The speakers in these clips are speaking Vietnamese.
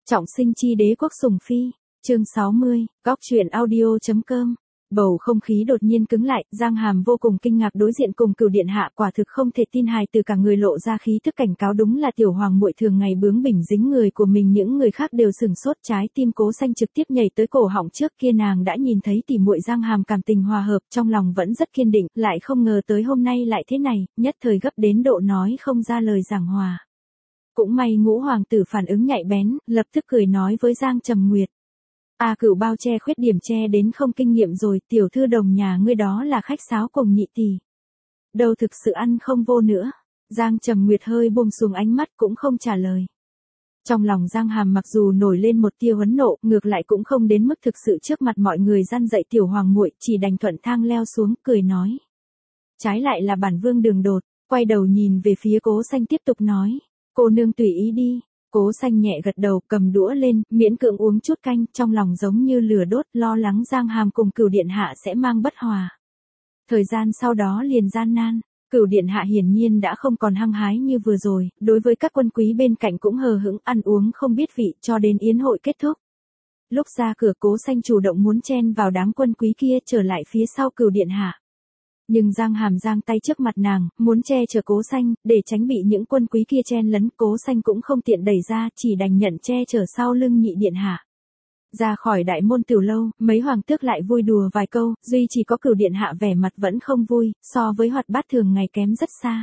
Trọng sinh chi đế quốc sủng phi, chương 60, góc truyện audio.com. Bầu không khí đột nhiên cứng lại, Giang Hàm vô cùng kinh ngạc đối diện cùng Cửu điện hạ, quả thực không thể tin, hài từ cả người lộ ra khí thức cảnh cáo, đúng là tiểu hoàng muội thường ngày bướng bỉnh dính người của mình, những người khác đều sửng sốt, trái tim Cố Xanh trực tiếp nhảy tới cổ họng, trước kia nàng đã nhìn thấy tỷ muội Giang Hàm cảm tình hòa hợp, trong lòng vẫn rất kiên định, lại không ngờ tới hôm nay lại thế này, nhất thời gấp đến độ nói không ra lời giảng hòa. Cũng may Ngũ hoàng tử phản ứng nhạy bén, lập tức cười nói với Giang Trầm Nguyệt. Cửu bao che khuyết điểm che đến không kinh nghiệm rồi, tiểu thư đồng nhà ngươi đó là khách sáo cùng nhị tỷ. Đâu thực sự ăn không vô nữa. Giang Trầm Nguyệt hơi buông xuống ánh mắt cũng không trả lời. Trong lòng Giang Hàm mặc dù nổi lên một tia huấn nộ, ngược lại cũng không đến mức thực sự trước mặt mọi người gian dạy tiểu hoàng muội, chỉ đành thuận thang leo xuống, cười nói. Trái lại là bản vương Đường Đột, quay đầu nhìn về phía Cố Xanh tiếp tục nói. Cô nương tùy ý đi. Cố Xanh nhẹ gật đầu, cầm đũa lên, miễn cưỡng uống chút canh, trong lòng giống như lửa đốt, lo lắng Giang Hàm cùng Cửu điện hạ sẽ mang bất hòa. Thời gian sau đó liền gian nan, Cửu điện hạ hiển nhiên đã không còn hăng hái như vừa rồi, đối với các quân quý bên cạnh cũng hờ hững, ăn uống không biết vị, cho đến yến hội kết thúc. Lúc ra cửa, Cố Xanh chủ động muốn chen vào đám quân quý kia, trở lại phía sau Cửu điện hạ. Nhưng Giang Hàm giang tay trước mặt nàng, muốn che chở Cố Xanh, để tránh bị những quân quý kia chen lấn, Cố Xanh cũng không tiện đẩy ra, chỉ đành nhận che chở sau lưng nhị điện hạ. Ra khỏi đại môn tiểu lâu, mấy hoàng tước lại vui đùa vài câu, duy chỉ có Cửu điện hạ vẻ mặt vẫn không vui, so với hoạt bát thường ngày kém rất xa.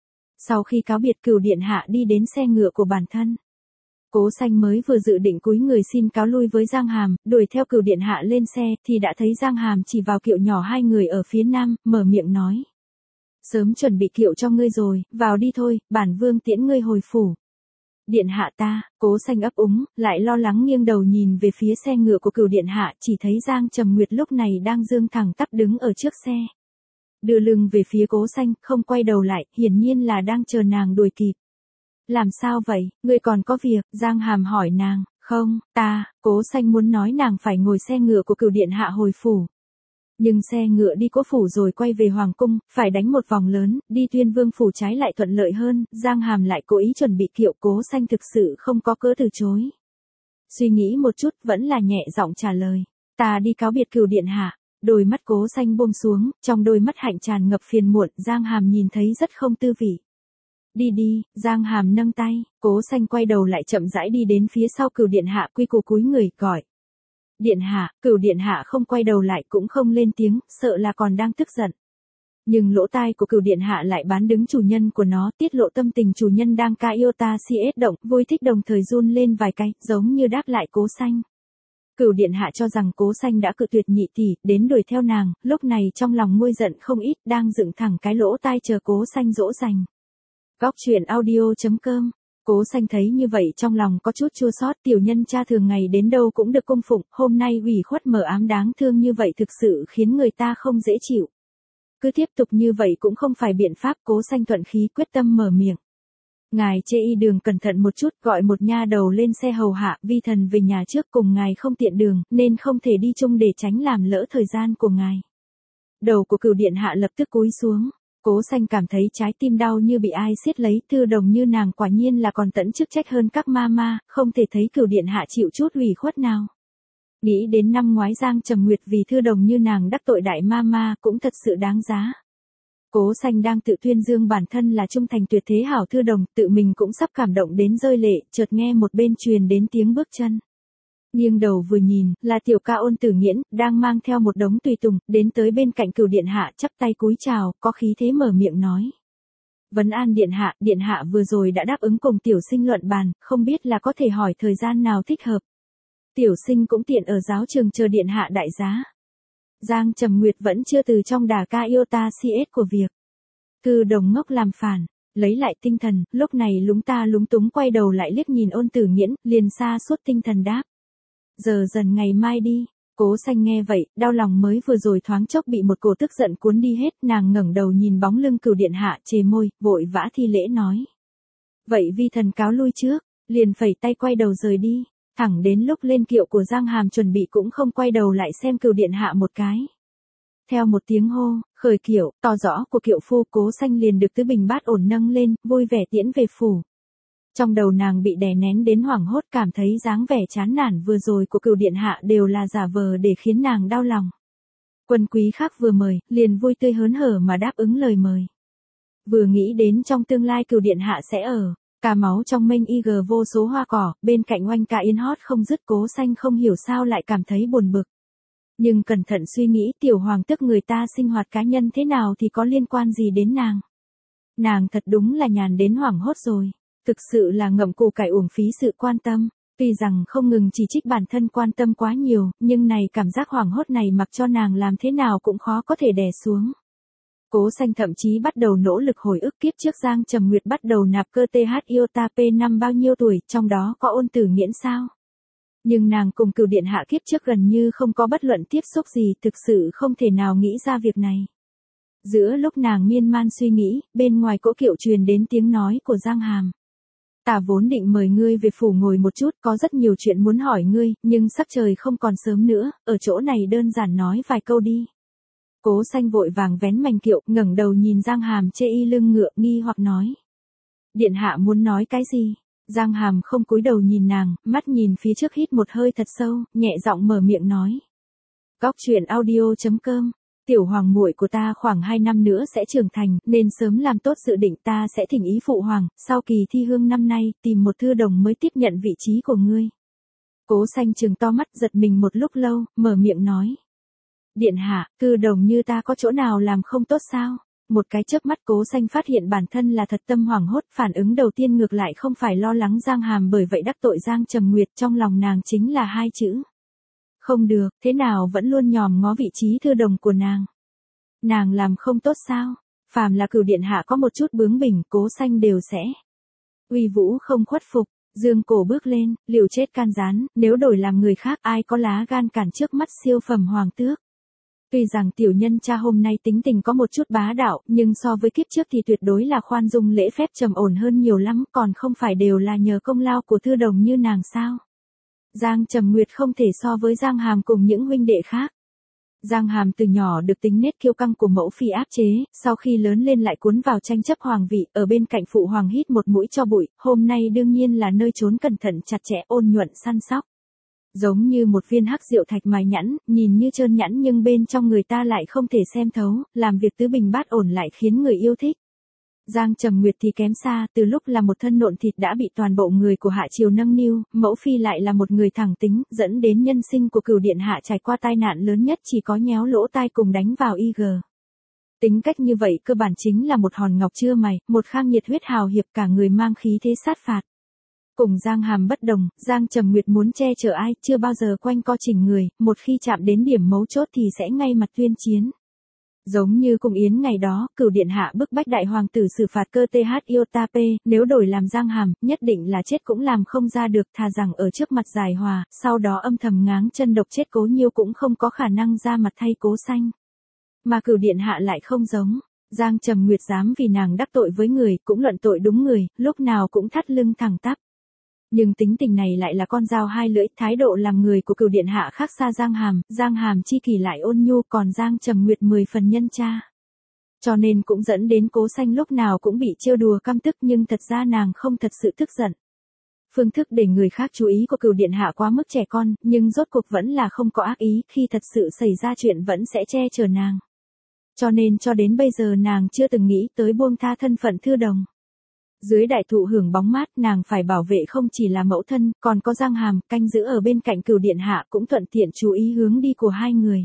Sau khi cáo biệt, Cửu điện hạ đi đến xe ngựa của bản thân. Cố Xanh mới vừa dự định cúi người xin cáo lui với Giang Hàm, đuổi theo Cửu điện hạ lên xe, thì đã thấy Giang Hàm chỉ vào kiệu nhỏ hai người ở phía nam, mở miệng nói. Sớm chuẩn bị kiệu cho ngươi rồi, vào đi thôi, bản vương tiễn ngươi hồi phủ. Điện hạ ta, Cố Xanh ấp úng, lại lo lắng nghiêng đầu nhìn về phía xe ngựa của Cửu điện hạ, chỉ thấy Giang Trầm Nguyệt lúc này đang dương thẳng tắp đứng ở trước xe. Đưa lưng về phía Cố Xanh, không quay đầu lại, hiển nhiên là đang chờ nàng đuổi kịp. Làm sao vậy, ngươi còn có việc, Giang Hàm hỏi nàng, không, Cố Xanh muốn nói nàng phải ngồi xe ngựa của Cửu điện hạ hồi phủ. Nhưng xe ngựa đi Cố phủ rồi quay về Hoàng cung, phải đánh một vòng lớn, đi Tuyên Vương phủ trái lại thuận lợi hơn, Giang Hàm lại cố ý chuẩn bị kiệu, Cố Xanh thực sự không có cớ từ chối. Suy nghĩ một chút, vẫn là nhẹ giọng trả lời, ta đi cáo biệt Cửu điện hạ. Đôi mắt Cố Xanh buông xuống, trong đôi mắt hạnh tràn ngập phiền muộn, Giang Hàm nhìn thấy rất không tư vị. Đi đi, Giang Hàm nâng tay, Cố Xanh quay đầu lại chậm rãi đi đến phía sau Cửu điện hạ, quy củ cúi người, gọi. Điện hạ, Cửu điện hạ không quay đầu lại cũng không lên tiếng, sợ là còn đang tức giận. Nhưng lỗ tai của Cửu điện hạ lại bán đứng chủ nhân của nó, tiết lộ tâm tình chủ nhân đang ca yêu ta si ết động, vui thích đồng thời run lên vài cái, giống như đáp lại Cố Xanh. Cửu điện hạ cho rằng Cố Xanh đã cự tuyệt nhị tỷ, đến đuổi theo nàng, lúc này trong lòng nguôi giận không ít, đang dựng thẳng cái lỗ tai chờ Cố Xanh dỗ dành. Góc truyện audio.com. Cố Xanh thấy như vậy trong lòng có chút chua xót, tiểu nhân cha thường ngày đến đâu cũng được cung phụng, hôm nay ủy khuất mờ ám đáng thương như vậy thực sự khiến người ta không dễ chịu. Cứ tiếp tục như vậy cũng không phải biện pháp, Cố Xanh thuận khí quyết tâm mở miệng. Ngài chê y đường cẩn thận một chút, gọi một nha đầu lên xe hầu hạ, vi thần về nhà trước, cùng ngài không tiện đường, nên không thể đi chung để tránh làm lỡ thời gian của ngài. Đầu của Cửu điện hạ lập tức cúi xuống. Cố Xanh cảm thấy trái tim đau như bị ai siết lấy, thư đồng như nàng quả nhiên là còn tận chức trách hơn các ma, không thể thấy Cửu điện hạ chịu chút ủy khuất nào. Nghĩ đến năm ngoái Giang Trầm Nguyệt vì thư đồng như nàng đắc tội đại ma cũng thật sự đáng giá. Cố Xanh đang tự tuyên dương bản thân là trung thành tuyệt thế hảo thư đồng, tự mình cũng sắp cảm động đến rơi lệ, chợt nghe một bên truyền đến tiếng bước chân. Nghiêng đầu vừa nhìn, là tiểu ca Ôn Tử Nghiễn, đang mang theo một đống tùy tùng, đến tới bên cạnh Cửu điện hạ, chắp tay cúi chào, có khí thế mở miệng nói. Vấn an điện hạ vừa rồi đã đáp ứng cùng tiểu sinh luận bàn, không biết là có thể hỏi thời gian nào thích hợp. Tiểu sinh cũng tiện ở giáo trường chờ điện hạ đại giá. Giang Trầm Nguyệt vẫn chưa từ trong đà ca yêu ta si ết của việc. Thư đồng ngốc làm phản. Lấy lại tinh thần, lúc này lúng ta lúng túng quay đầu lại liếc nhìn Ôn Tử Nghiễn, liền xa suốt tinh thần đáp. Giờ dần ngày mai đi. Cố Xanh nghe vậy, đau lòng mới vừa rồi thoáng chốc bị một cổ tức giận cuốn đi hết, nàng ngẩng đầu nhìn bóng lưng Cửu điện hạ, chề môi, vội vã thi lễ nói. Vậy vi thần cáo lui trước, liền phẩy tay quay đầu rời đi, thẳng đến lúc lên kiệu của Giang Hàm chuẩn bị cũng không quay đầu lại xem Cửu điện hạ một cái. Theo một tiếng hô, khởi kiệu, to rõ của kiệu phu, Cố Xanh liền được tứ bình bát ổn nâng lên, vui vẻ tiễn về phủ. Trong đầu nàng bị đè nén đến hoảng hốt, cảm thấy dáng vẻ chán nản vừa rồi của Cửu điện hạ đều là giả vờ để khiến nàng đau lòng. Quân quý khác vừa mời, liền vui tươi hớn hở mà đáp ứng lời mời. Vừa nghĩ đến trong tương lai Cửu điện hạ sẽ ở cà máu trong mênh IG vô số hoa cỏ, bên cạnh oanh ca yên hót không dứt, Cố Xanh không hiểu sao lại cảm thấy buồn bực. Nhưng cẩn thận suy nghĩ, tiểu hoàng tước người ta sinh hoạt cá nhân thế nào thì có liên quan gì đến nàng. Nàng thật đúng là nhàn đến hoảng hốt rồi. Thực sự là ngậm củ cải uổng phí sự quan tâm. Tuy rằng không ngừng chỉ trích bản thân quan tâm quá nhiều, nhưng này cảm giác hoảng hốt này mặc cho nàng làm thế nào cũng khó có thể đè xuống. Cố Xanh thậm chí bắt đầu nỗ lực hồi ức kiếp trước Giang Trầm Nguyệt bắt đầu nạp cơ TH Iota P năm bao nhiêu tuổi, trong đó có Ôn Tử Nghiễn sao? Nhưng nàng cùng Cửu điện hạ kiếp trước gần như không có bất luận tiếp xúc gì, thực sự không thể nào nghĩ ra việc này. Giữa lúc nàng miên man suy nghĩ, bên ngoài cỗ kiệu truyền đến tiếng nói của Giang Hàm. Ta vốn định mời ngươi về phủ ngồi một chút, có rất nhiều chuyện muốn hỏi ngươi, nhưng sắc trời không còn sớm nữa, ở chỗ này đơn giản nói vài câu đi. Cố Xanh vội vàng vén mành kiệu, ngẩng đầu nhìn Giang Hàm chê y lưng ngựa, nghi hoặc nói. Điện hạ muốn nói cái gì? Giang Hàm không cúi đầu nhìn nàng, mắt nhìn phía trước hít một hơi thật sâu, nhẹ giọng mở miệng nói. Góc truyện audio.com. Tiểu hoàng muội của ta khoảng 2 năm nữa sẽ trưởng thành, nên sớm làm tốt dự định, ta sẽ thỉnh ý phụ hoàng, sau kỳ thi hương năm nay, tìm một thư đồng mới tiếp nhận vị trí của ngươi. Cố Xanh trừng to mắt, giật mình một lúc lâu, mở miệng nói. Điện hạ, thư đồng như ta có chỗ nào làm không tốt sao? Một cái chớp mắt Cố Xanh phát hiện bản thân là thật tâm hoảng hốt, phản ứng đầu tiên ngược lại không phải lo lắng Giang Hàm bởi vậy đắc tội Giang Trầm Nguyệt, trong lòng nàng chính là 2 chữ. Không được, thế nào vẫn luôn nhòm ngó vị trí thư đồng của nàng. Nàng làm không tốt sao? Phàm là Cửu điện hạ có một chút bướng bỉnh, Cố Xanh đều sẽ uy vũ không khuất phục, dương cổ bước lên, liều chết can gián, nếu đổi làm người khác ai có lá gan cản trước mắt siêu phẩm hoàng tước. Tuy rằng tiểu nhân cha hôm nay tính tình có một chút bá đạo, nhưng so với kiếp trước thì tuyệt đối là khoan dung lễ phép trầm ổn hơn nhiều lắm, còn không phải đều là nhờ công lao của thư đồng như nàng sao? Giang Trầm Nguyệt không thể so với Giang Hàm cùng những huynh đệ khác. Giang Hàm từ nhỏ được tính nết kiêu căng của mẫu phi áp chế, sau khi lớn lên lại cuốn vào tranh chấp hoàng vị, ở bên cạnh phụ hoàng hít một mũi cho bụi, hôm nay đương nhiên là nơi trốn cẩn thận chặt chẽ ôn nhuận săn sóc. Giống như một viên hắc diệu thạch mài nhẵn, nhìn như trơn nhẵn nhưng bên trong người ta lại không thể xem thấu, làm việc tứ bình bát ổn lại khiến người yêu thích. Giang Trầm Nguyệt thì kém xa, từ lúc là một thân nộn thịt đã bị toàn bộ người của hạ triều nâng niu, mẫu phi lại là một người thẳng tính, dẫn đến nhân sinh của Cửu điện hạ trải qua tai nạn lớn nhất chỉ có nhéo lỗ tai cùng đánh vào IG. Tính cách như vậy cơ bản chính là một hòn ngọc chưa mài, một khang nhiệt huyết hào hiệp, cả người mang khí thế sát phạt. Cùng Giang Hàm bất đồng, Giang Trầm Nguyệt muốn che chở ai, chưa bao giờ quanh co chỉnh người, một khi chạm đến điểm mấu chốt thì sẽ ngay mặt tuyên chiến. Giống như cùng Yến ngày đó, Cửu điện hạ bức bách đại hoàng tử xử phạt cơ TH Iota P, nếu đổi làm Giang Hàm, nhất định là chết cũng làm không ra được, thà rằng ở trước mặt giải hòa, sau đó âm thầm ngáng chân độc chết Cố Nhiêu cũng không có khả năng ra mặt thay Cố Xanh. Mà Cửu điện hạ lại không giống. Giang Trầm Nguyệt dám vì nàng đắc tội với người, cũng luận tội đúng người, lúc nào cũng thắt lưng thẳng tắp. Nhưng tính tình này lại là con dao hai lưỡi, thái độ làm người của Cửu điện hạ khác xa Giang Hàm chi kỷ lại ôn nhu, còn Giang Trầm Nguyệt 10 phần nhân cha. Cho nên cũng dẫn đến Cố Xanh lúc nào cũng bị trêu đùa căm tức, nhưng thật ra nàng không thật sự tức giận. Phương thức để người khác chú ý của Cửu điện hạ quá mức trẻ con, nhưng rốt cuộc vẫn là không có ác ý, khi thật sự xảy ra chuyện vẫn sẽ che chở nàng. Cho nên cho đến bây giờ nàng chưa từng nghĩ tới buông tha thân phận thư đồng. Dưới đại thụ hưởng bóng mát, nàng phải bảo vệ không chỉ là mẫu thân, còn có Giang Hàm, canh giữ ở bên cạnh Cửu điện hạ cũng thuận tiện chú ý hướng đi của hai người.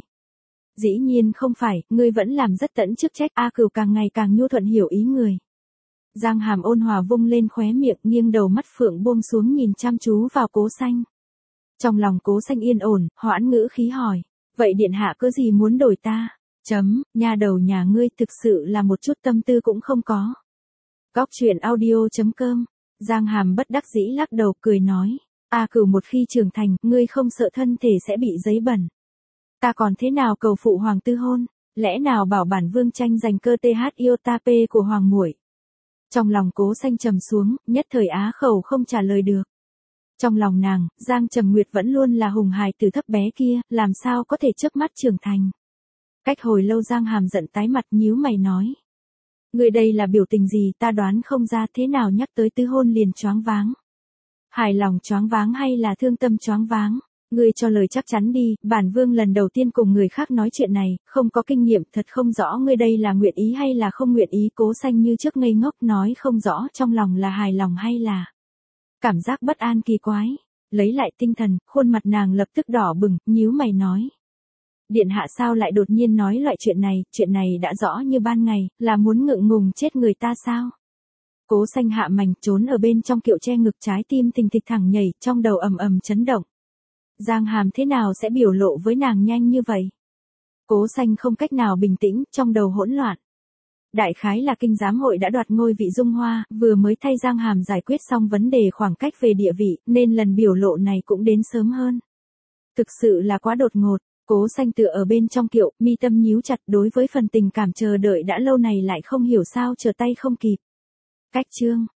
Dĩ nhiên không phải, ngươi vẫn làm rất tận chức trách, Cửu càng ngày càng nhu thuận hiểu ý người. Giang Hàm ôn hòa vung lên khóe miệng, nghiêng đầu mắt phượng buông xuống nhìn chăm chú vào Cố Xanh. Trong lòng Cố Xanh yên ổn, hoãn ngữ khí hỏi, vậy điện hạ có gì muốn đổi ta? Nha đầu nhà ngươi thực sự là một chút tâm tư cũng không có. Góc truyện audio.com. Giang Hàm bất đắc dĩ lắc đầu cười nói. Cửu một khi trưởng thành, ngươi không sợ thân thể sẽ bị giấy bẩn. Ta còn thế nào cầu phụ hoàng tư hôn, lẽ nào bảo bản vương tranh giành cơ TH Iota P của hoàng muội. Trong lòng Cố Xanh trầm xuống, nhất thời á khẩu không trả lời được. Trong lòng nàng, Giang Trầm Nguyệt vẫn luôn là hùng hài từ thấp bé kia, làm sao có thể chớp mắt trưởng thành. Cách hồi lâu Giang Hàm giận tái mặt nhíu mày nói. Người đây là biểu tình gì ta đoán không ra, thế nào nhắc tới tứ hôn liền choáng váng. Hài lòng choáng váng hay là thương tâm choáng váng? Ngươi cho lời chắc chắn đi, bản vương lần đầu tiên cùng người khác nói chuyện này, không có kinh nghiệm, thật không rõ ngươi đây là nguyện ý hay là không nguyện ý. Cố Xanh như trước ngây ngốc nói không rõ, trong lòng là hài lòng hay là cảm giác bất an kỳ quái. Lấy lại tinh thần, khuôn mặt nàng lập tức đỏ bừng, nhíu mày nói. Điện hạ sao lại đột nhiên nói loại chuyện này đã rõ như ban ngày, là muốn ngượng ngùng chết người ta sao? Cố Xanh hạ mảnh trốn ở bên trong kiệu che ngực, trái tim thình thịch thẳng nhảy, trong đầu ầm ầm chấn động. Giang Hàm thế nào sẽ biểu lộ với nàng nhanh như vậy? Cố Xanh không cách nào bình tĩnh, trong đầu hỗn loạn. Đại khái là kinh giám hội đã đoạt ngôi vị Dung Hoa, vừa mới thay Giang Hàm giải quyết xong vấn đề khoảng cách về địa vị, nên lần biểu lộ này cũng đến sớm hơn. Thực sự là quá đột ngột. Cố Xanh tựa ở bên trong kiệu, mi tâm nhíu chặt, đối với phần tình cảm chờ đợi đã lâu này lại không hiểu sao trở tay không kịp. Cách chương